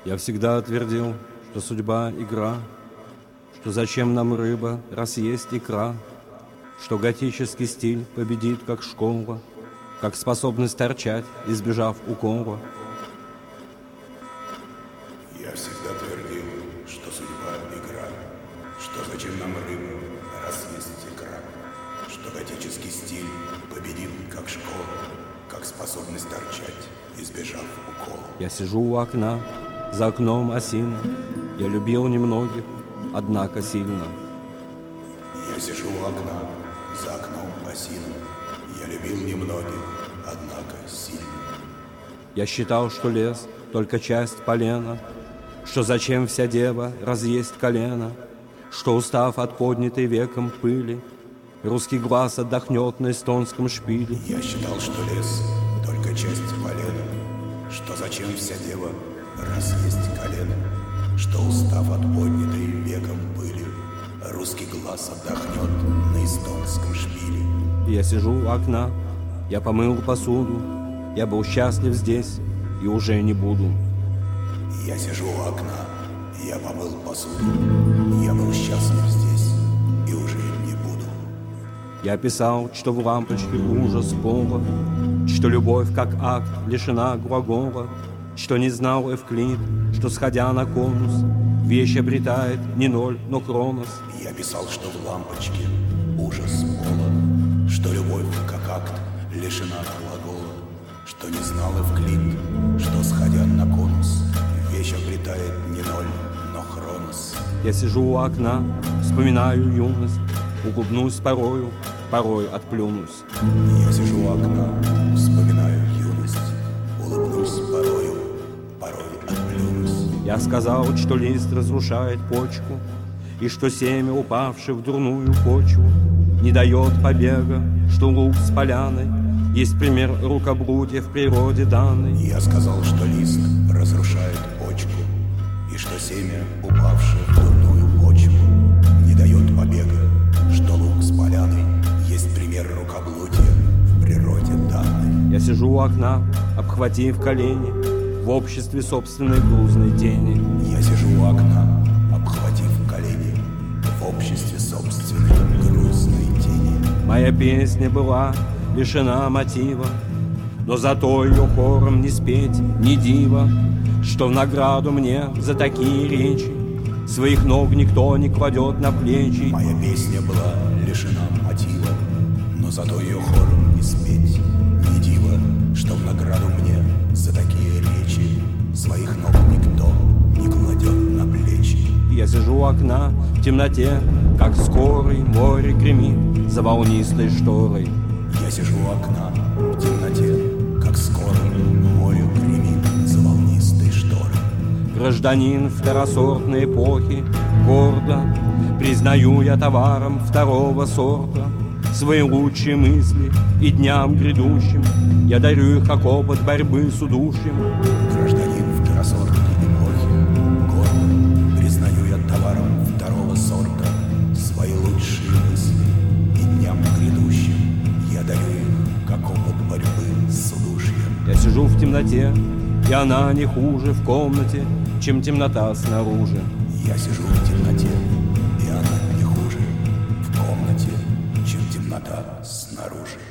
Я всегда твердил, что судьба — игра, что зачем нам рыба, раз есть икра, что готический стиль победит, как школа, как способность торчать, избежав укола. Я всегда твердил, что судьба — игра, что зачем нам рыбу, раз есть икра, что готический стиль победит, как школа, как способность торчать, избежав укола. Я сижу у окна, за окном осина, я любил немногих, однако сильно. Я сижу у окна, за окном осина, я любил немногих, однако сильно. Я считал, что лес — только часть полена, что зачем вся дева, раз есть колено, что, устав от поднятой веком пыли, русский глаз отдохнет на эстонском шпиле. Я считал, что лес — только часть полена, что зачем вся дева, раз есть колено, что, устав от поднятой веком пыли, русский глаз отдохнет на эстонском шпиле. Я сижу у окна, я помыл посуду, я был счастлив здесь и уже не буду. Я сижу у окна, я помыл посуду, я был счастлив здесь и уже не буду. Я писал, что в лампочке ужас пола, что любовь как акт лишена глагола, что не знал Эвклид, что, сходя на конус, вещь обретает не ноль, но хронос. Я писал, что в лампочке ужас пола, что любовь как акт лишена глагола, что не знал Эвклид, что, сходя на конус, вещь обретает не ноль, но хронос. Я сижу у окна, вспоминаю юность, улыбнусь порою, порой отплюнусь. Я сижу у окна, вспоминаю юность, улыбнусь порою, порой отплюнусь. Я сказал, что лист разрушает почку, и что семя, упавшее в дурную почву, не дает побега, что луг с поляной есть пример рукоблудия в природе данной. Я сказал, что лист разрушает почку, и что семя, упавшее в дурную почву, не дает побега, что луг с поляной есть пример рукоблудия в природе данной. Я сижу у окна, обхватив колени, в обществе собственной грузной тени. Я сижу у окна, обхватив колени, в обществе собственной грустной тени. Моя песня была лишена мотива, но зато ее хором не спеть, не диво, что в награду мне за такие речи своих ног никто не кладет на плечи. Моя песня была лишена мотива, но зато ее хором не спеть, не диво, что в награду мне за такие речи своих ног никто не кладет на плечи. Я сижу у окна в темноте, как скорый море гремит за волнистой шторой. Я сижу у окна в темноте, как скоро море гремит за волнистой шторой. Гражданин второсортной эпохи, гордо признаю я товаром второго сорта свои лучшие мысли, и дням грядущим я дарю их как опыт борьбы с удушьем. Гражданин второсортной эпохи, гордо признаю я товаром второго сорта свои лучшие мысли, и дням грядущим я дарю их как опыт борьбы с удушьем. Я сижу в темноте, и она не хуже в комнате, чем темнота снаружи. Я сижу в темноте, и она не хуже в комнате, чем темнота снаружи.